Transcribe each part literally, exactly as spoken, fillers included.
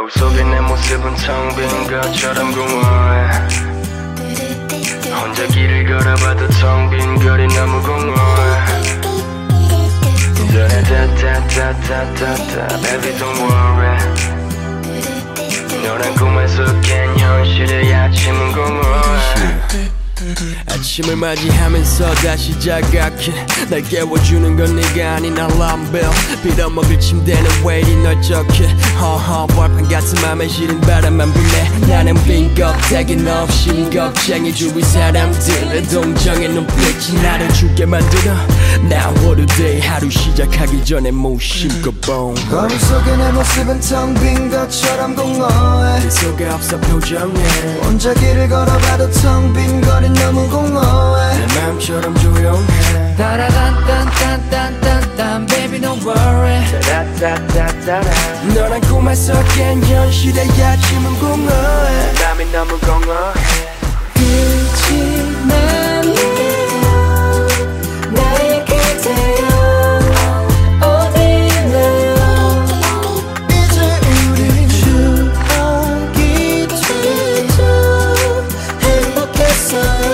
거울 속에 내 모습은 텅 빈 것처럼 공허해. 혼자 길을 걸어봐도 텅 빈 거리 너무 공허해. 다다다다다다 baby don't worry. 너란 꿈에서 깬 현실의 아침은 공허해. 아침을 맞이하면서 다시 자각해. 날 깨워주는 건 네가 아닌 알람벨. 빌어먹을 침대는 왜 이리 널쩍해. 허허 벌판 같은 맘에 시린 바람만 부네. 나는 빈 껍데기 없이 겁쟁이 주위 사람들의 동정의 눈빛이 나를 죽게 만들어. Now what a day. 하루 시작하기 전에 무심코 boom. 거울 속에 내 모습은 텅 빈 것처럼 공허해. 네 속에 없어 표정에. 혼자 길을 걸어봐도 텅 빈 거리 너무 공허해. 내 맘처럼 조용해. 따라단딴딴딴딴딴 baby don't worry. 따라따따따라 너란 꿈에서 깬 현실의 아침은 공허해. 땀이 너무 공허해. 빛이 나는 나의 그대여 어디래요. 이제 우린 추억이 되죠. 행복했어요.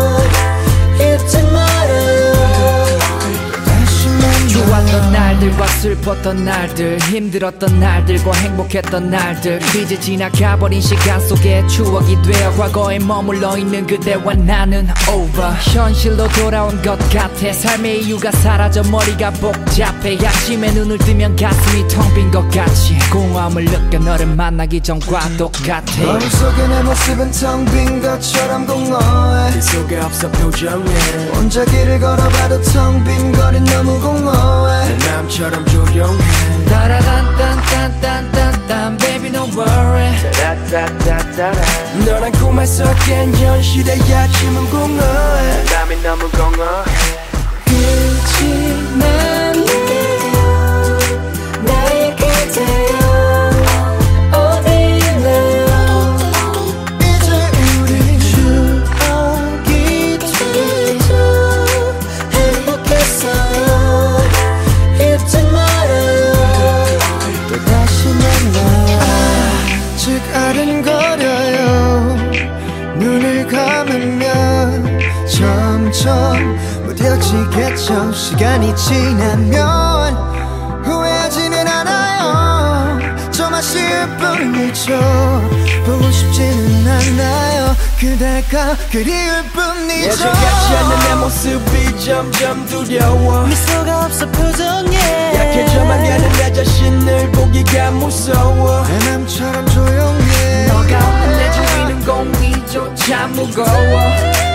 좋았던 날들과 슬펐던 날들, 힘들었던 날들과 행복했던 날들, 이제 지나가버린 시간 속에 추억이 되어 과거에 머물러 있는 그대와 나는 over. 현실로 돌아온 것 같아. 삶의 이유가 사라져 머리가 복잡해. 아침에 눈을 뜨면 가슴이 텅 빈 것 같이 공허함을 느껴 너를 만나기 전과 똑같아. 거울 속에 내 모습은 텅 빈 것처럼 공허해. 네 속에 없어 표정에. 혼자 길을 걸어봐도 텅 빈 거리 너무 공허해. 내 맘처럼 조용해. 따라단딴딴딴딴 baby don't worry. 따라따따따라 너란 꿈에서 깬 현실의 아침은 공허해. 땀이 너무 공허해. 빛이 나는 나의 그대여 어디래요. 이제 우린 추억이 되죠. 행복했어요. 잊지 말아요. 또 다시 만나요. 아직 아른거려요. 눈을 감으면 점점 무뎌지겠죠. 시간이 지나면 후회하지는 않아요. 좀 아쉬울 뿐이죠. 보고 싶지는 않아요. 그대가 그리울 뿐이죠. 예전같지 않는 내 모습이 점점 두려워. 미소가 없어 표정에. 약해져만 가는 내 자신을 보기가 무서워. 내 맘처럼 조용해. 너가 없는 내 주위는 공기조차 무거워.